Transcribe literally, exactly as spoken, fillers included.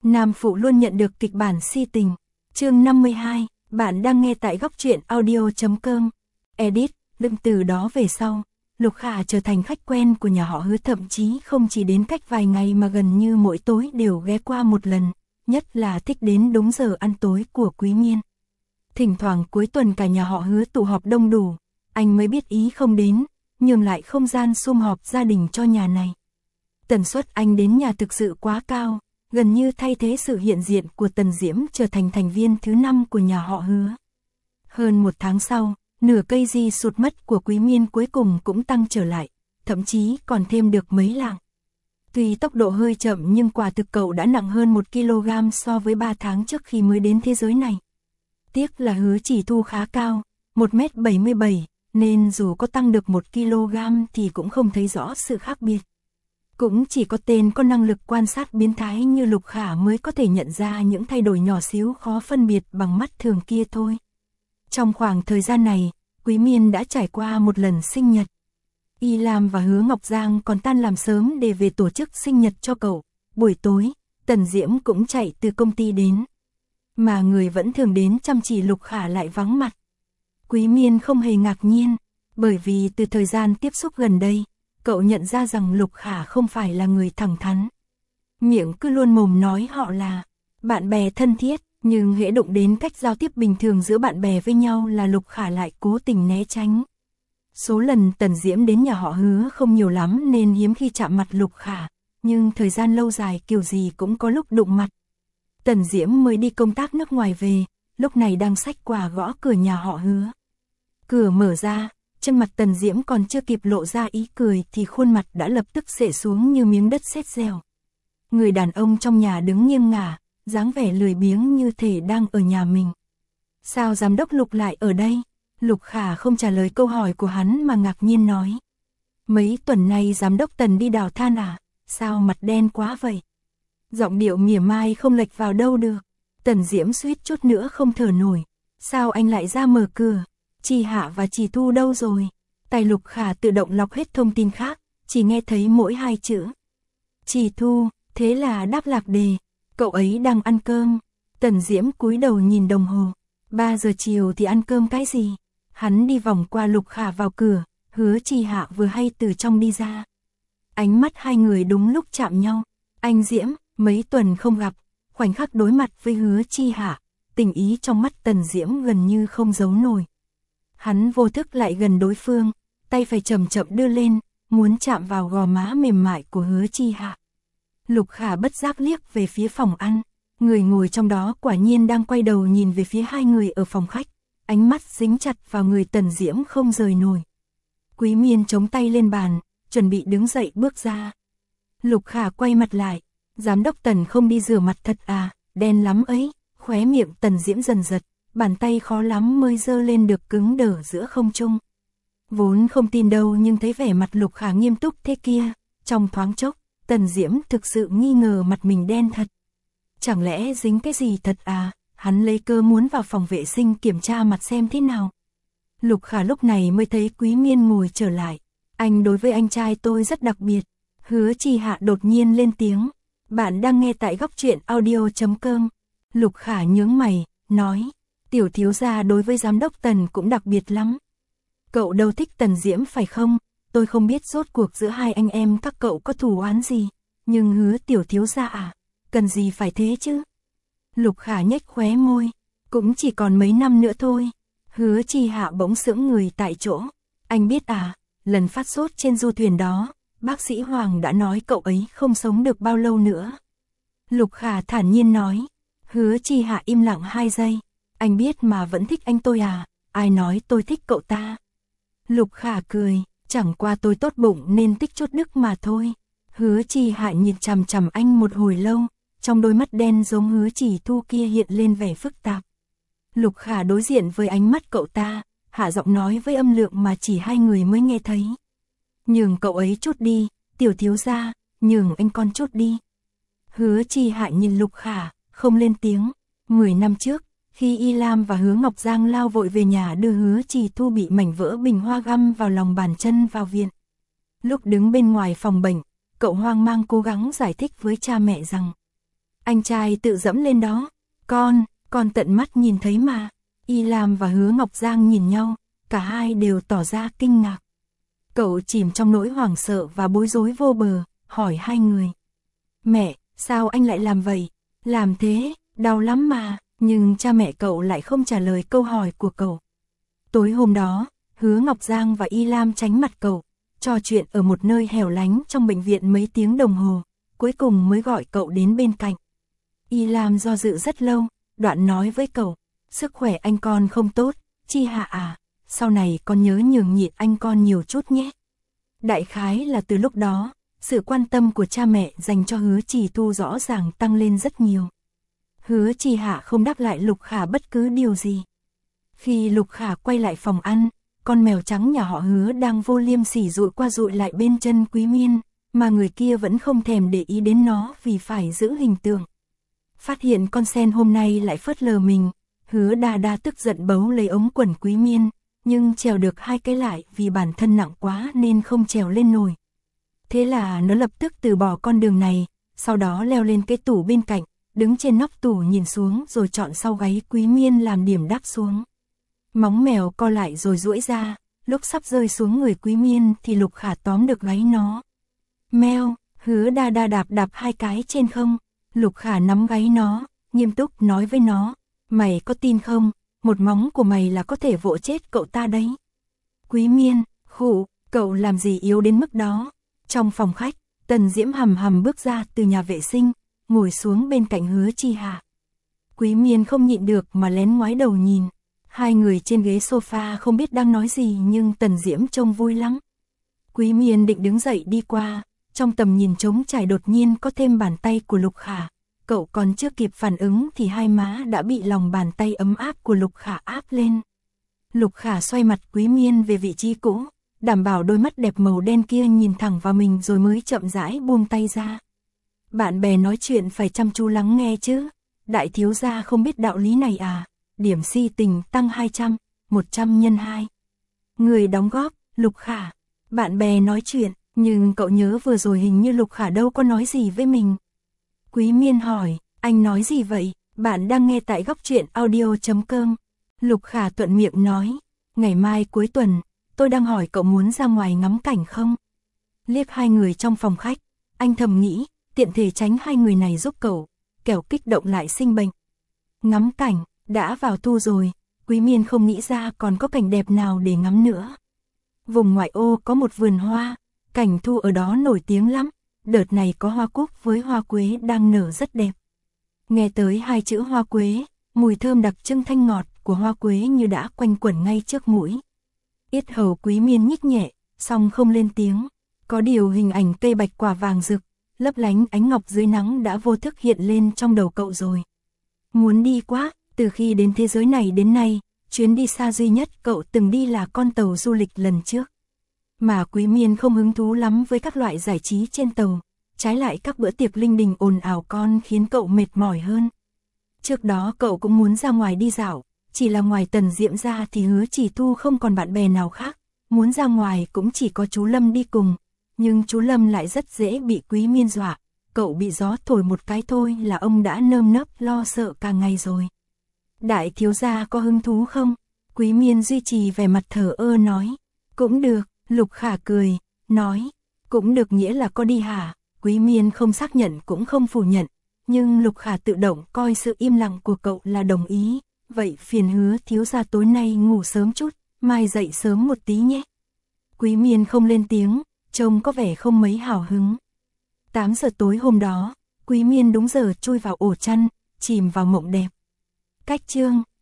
Nam phụ luôn nhận được kịch bản si tình. Chương năm mươi hai, bạn đang nghe tại góc truyện audio chấm com. Edit, lưng từ đó về sau, Lục Khả trở thành khách quen của nhà họ Hứa, thậm chí không chỉ đến cách vài ngày mà gần như mỗi tối đều ghé qua một lần, nhất là thích đến đúng giờ ăn tối của Quý Miên. Thỉnh thoảng cuối tuần cả nhà họ Hứa tụ họp đông đủ, anh mới biết ý không đến, nhường lại không gian sum họp gia đình cho nhà này. Tần suất anh đến nhà thực sự quá cao, gần như thay thế sự hiện diện của Tần Diễm trở thành thành viên thứ năm của nhà họ Hứa. Hơn một tháng sau, nửa cây di sụt mất của Quý Miên cuối cùng cũng tăng trở lại, thậm chí còn thêm được mấy lạng. Tuy tốc độ hơi chậm nhưng quả thực cậu đã nặng hơn một ki lô gam so với ba tháng trước khi mới đến thế giới này. Tiếc là Hứa Chỉ Thu khá cao, một mét bảy mươi bảy, nên dù có tăng được một ki lô gam thì cũng không thấy rõ sự khác biệt. Cũng chỉ có tên có năng lực quan sát biến thái như Lục Khả mới có thể nhận ra những thay đổi nhỏ xíu khó phân biệt bằng mắt thường kia thôi. Trong khoảng thời gian này, Quý Miên đã trải qua một lần sinh nhật. Y Lam và Hứa Ngọc Giang còn tan làm sớm để về tổ chức sinh nhật cho cậu. Buổi tối, Tần Diễm cũng chạy từ công ty đến. Mà người vẫn thường đến chăm chỉ Lục Khả lại vắng mặt. Quý Miên không hề ngạc nhiên, bởi vì từ thời gian tiếp xúc gần đây, cậu nhận ra rằng Lục Khả không phải là người thẳng thắn. Miệng cứ luôn mồm nói họ là bạn bè thân thiết, nhưng hễ đụng đến cách giao tiếp bình thường giữa bạn bè với nhau là Lục Khả lại cố tình né tránh. Số lần Tần Diễm đến nhà họ Hứa không nhiều lắm nên hiếm khi chạm mặt Lục Khả, nhưng thời gian lâu dài kiểu gì cũng có lúc đụng mặt. Tần Diễm mới đi công tác nước ngoài về, lúc này đang xách quà gõ cửa nhà họ Hứa. Cửa mở ra, trên mặt Tần Diễm còn chưa kịp lộ ra ý cười thì khuôn mặt đã lập tức xệ xuống như miếng đất sét dẻo. Người đàn ông trong nhà đứng nghiêng ngả, dáng vẻ lười biếng như thể đang ở nhà mình. Sao giám đốc Lục lại ở đây? Lục Khả không trả lời câu hỏi của hắn mà ngạc nhiên nói. Mấy tuần nay giám đốc Tần đi đào than à? Sao mặt đen quá vậy? Giọng điệu mỉa mai không lệch vào đâu được. Tần Diễm suýt chút nữa không thở nổi. Sao anh lại ra mở cửa? Chị Hạ và chị Thu đâu rồi? Tay Lục Khả tự động lọc hết thông tin khác, chỉ nghe thấy mỗi hai chữ. Chị Thu, thế là đáp lạc đề. Cậu ấy đang ăn cơm. Tần Diễm cúi đầu nhìn đồng hồ. ba giờ chiều thì ăn cơm cái gì? Hắn đi vòng qua Lục Khả vào cửa, Hứa Chi Hạ vừa hay từ trong đi ra. Ánh mắt hai người đúng lúc chạm nhau. Anh Diễm, mấy tuần không gặp, khoảnh khắc đối mặt với Hứa Chi Hạ, tình ý trong mắt Tần Diễm gần như không giấu nổi. Hắn vô thức lại gần đối phương, tay phải chậm chậm đưa lên, muốn chạm vào gò má mềm mại của Hứa Chi Hạ. Lục Khả bất giác liếc về phía phòng ăn, người ngồi trong đó quả nhiên đang quay đầu nhìn về phía hai người ở phòng khách, ánh mắt dính chặt vào người Tần Diễm không rời nổi. Quý Miên chống tay lên bàn, chuẩn bị đứng dậy bước ra. Lục Khả quay mặt lại, giám đốc Tần không đi rửa mặt thật à, đen lắm ấy, khóe miệng Tần Diễm dần giật, bàn tay khó lắm mới giơ lên được cứng đờ giữa không trung. Vốn không tin đâu nhưng thấy vẻ mặt Lục Khả nghiêm túc thế kia, trong thoáng chốc, Tần Diễm thực sự nghi ngờ mặt mình đen thật. Chẳng lẽ dính cái gì thật à, hắn lấy cơ muốn vào phòng vệ sinh kiểm tra mặt xem thế nào. Lục Khả lúc này mới thấy Quý Miên ngồi trở lại. Anh đối với anh trai tôi rất đặc biệt. Hứa Chi Hạ đột nhiên lên tiếng. Bạn đang nghe tại góc truyện audio chấm com. Lục Khả nhướng mày, nói. Tiểu thiếu gia đối với giám đốc Tần cũng đặc biệt lắm. Cậu đâu thích Tần Diễm phải không? Tôi không biết rốt cuộc giữa hai anh em các cậu có thù oán gì. Nhưng Hứa tiểu thiếu gia à, cần gì phải thế chứ? Lục Khả nhếch khóe môi. Cũng chỉ còn mấy năm nữa thôi. Hứa Chi Hạ bỗng sững người tại chỗ. Anh biết à, lần phát sốt trên du thuyền đó, bác sĩ Hoàng đã nói cậu ấy không sống được bao lâu nữa. Lục Khả thản nhiên nói. Hứa Chi Hạ im lặng hai giây. Anh biết mà vẫn thích anh tôi à, ai nói tôi thích cậu ta? Lục Khả cười, chẳng qua tôi tốt bụng nên tích chút đức mà thôi. Hứa Chi Hạ nhìn chằm chằm anh một hồi lâu, trong đôi mắt đen giống Hứa Chỉ Thu kia hiện lên vẻ phức tạp. Lục Khả đối diện với ánh mắt cậu ta, hạ giọng nói với âm lượng mà chỉ hai người mới nghe thấy. Nhường cậu ấy chút đi, tiểu thiếu gia, nhường anh con chút đi. Hứa Chi Hạ nhìn Lục Khả, không lên tiếng. Mười năm trước, khi Y Lam và Hứa Ngọc Giang lao vội về nhà đưa Hứa Chỉ Thu bị mảnh vỡ bình hoa găm vào lòng bàn chân vào viện. Lúc đứng bên ngoài phòng bệnh, cậu hoang mang cố gắng giải thích với cha mẹ rằng Anh trai tự dẫm lên đó. Con, con tận mắt nhìn thấy mà. Y Lam và Hứa Ngọc Giang nhìn nhau, cả hai đều tỏ ra kinh ngạc. Cậu chìm trong nỗi hoảng sợ và bối rối vô bờ, hỏi hai người. Mẹ, sao anh lại làm vậy? Làm thế, đau lắm mà. Nhưng cha mẹ cậu lại không trả lời câu hỏi của cậu. Tối hôm đó, Hứa Ngọc Giang và Y Lam tránh mặt cậu, trò chuyện ở một nơi hẻo lánh trong bệnh viện mấy tiếng đồng hồ, cuối cùng mới gọi cậu đến bên cạnh. Y Lam do dự rất lâu, đoạn nói với cậu, sức khỏe anh con không tốt, Chi Hạ à, sau này con nhớ nhường nhịn anh con nhiều chút nhé. Đại khái là từ lúc đó, sự quan tâm của cha mẹ dành cho Hứa Trì Tu rõ ràng tăng lên rất nhiều. Hứa Chi Hạ không đáp lại Lục Khả bất cứ điều gì. Khi Lục Khả quay lại phòng ăn, con mèo trắng nhà họ Hứa đang vô liêm sỉ dụi qua dụi lại bên chân Quý Miên, mà người kia vẫn không thèm để ý đến nó vì phải giữ hình tượng. Phát hiện con sen hôm nay lại phớt lờ mình, Hứa Đa Đa tức giận bấu lấy ống quần Quý Miên, nhưng trèo được hai cái lại vì bản thân nặng quá nên không trèo lên nổi. Thế là nó lập tức từ bỏ con đường này, sau đó leo lên cái tủ bên cạnh, đứng trên nóc tủ nhìn xuống rồi chọn sau gáy Quý Miên làm điểm đáp xuống. Móng mèo co lại rồi duỗi ra, lúc sắp rơi xuống người Quý Miên thì Lục Khả tóm được gáy nó. Meo, Hứa Đa Đa đạp đạp hai cái trên không, Lục Khả nắm gáy nó, nghiêm túc nói với nó, mày có tin không, một móng của mày là có thể vỗ chết cậu ta đấy. Quý Miên, khụ, cậu làm gì yếu đến mức đó. Trong phòng khách, Tần Diễm hầm hầm bước ra từ nhà vệ sinh, ngồi xuống bên cạnh Hứa Chi Hạ. Quý Miên không nhịn được mà lén ngoái đầu nhìn. Hai người trên ghế sofa không biết đang nói gì nhưng Tần Diễm trông vui lắm. Quý Miên định đứng dậy đi qua, trong tầm nhìn trống trải đột nhiên có thêm bàn tay của Lục Khả. Cậu còn chưa kịp phản ứng thì hai má đã bị lòng bàn tay ấm áp của Lục Khả áp lên. Lục Khả xoay mặt Quý Miên về vị trí cũ, đảm bảo đôi mắt đẹp màu đen kia nhìn thẳng vào mình rồi mới chậm rãi buông tay ra. Bạn bè nói chuyện phải chăm chú lắng nghe chứ, đại thiếu gia không biết đạo lý này à, điểm si tình tăng hai trăm, một trăm nhân hai. Người đóng góp, Lục Khả. Bạn bè nói chuyện, nhưng cậu nhớ vừa rồi hình như Lục Khả đâu có nói gì với mình. Quý Miên hỏi, anh nói gì vậy? Bạn đang nghe tại góc truyện audio chấm com. Lục Khả thuận miệng nói, ngày mai cuối tuần, tôi đang hỏi cậu muốn ra ngoài ngắm cảnh không? Liếc hai người trong phòng khách, anh thầm nghĩ, tiện thể tránh hai người này giúp cậu, kẻo kích động lại sinh bệnh. Ngắm cảnh, đã vào thu rồi, Quý Miên không nghĩ ra còn có cảnh đẹp nào để ngắm nữa. Vùng ngoại ô có một vườn hoa, cảnh thu ở đó nổi tiếng lắm, đợt này có hoa cúc với hoa quế đang nở rất đẹp. Nghe tới hai chữ hoa quế, mùi thơm đặc trưng thanh ngọt của hoa quế như đã quanh quẩn ngay trước mũi. Yết hầu Quý Miên nhích nhẹ, song không lên tiếng. Có điều hình ảnh cây bạch quả vàng rực, lấp lánh ánh ngọc dưới nắng đã vô thức hiện lên trong đầu cậu rồi. Muốn đi quá, từ khi đến thế giới này đến nay, chuyến đi xa duy nhất cậu từng đi là con tàu du lịch lần trước. Mà Quý Miên không hứng thú lắm với các loại giải trí trên tàu, trái lại các bữa tiệc linh đình ồn ào con khiến cậu mệt mỏi hơn. Trước đó cậu cũng muốn ra ngoài đi dạo, chỉ là ngoài Tần Diễm ra thì Hứa Chỉ Tu không còn bạn bè nào khác, muốn ra ngoài cũng chỉ có chú Lâm đi cùng, nhưng chú Lâm lại rất dễ bị Quý Miên dọa, cậu bị gió thổi một cái thôi là ông đã nơm nớp lo sợ cả ngày rồi. Đại thiếu gia có hứng thú không? Quý Miên duy trì vẻ mặt thờ ơ nói, cũng được. Lục Khả cười, nói, cũng được nghĩa là có đi hả? Quý Miên không xác nhận cũng không phủ nhận, nhưng Lục Khả tự động coi sự im lặng của cậu là đồng ý, vậy phiền Hứa thiếu gia tối nay ngủ sớm chút, mai dậy sớm một tí nhé. Quý Miên không lên tiếng, trông có vẻ không mấy hào hứng. tám giờ tối hôm đó, Quý Miên đúng giờ chui vào ổ chăn, chìm vào mộng đẹp. Cách chương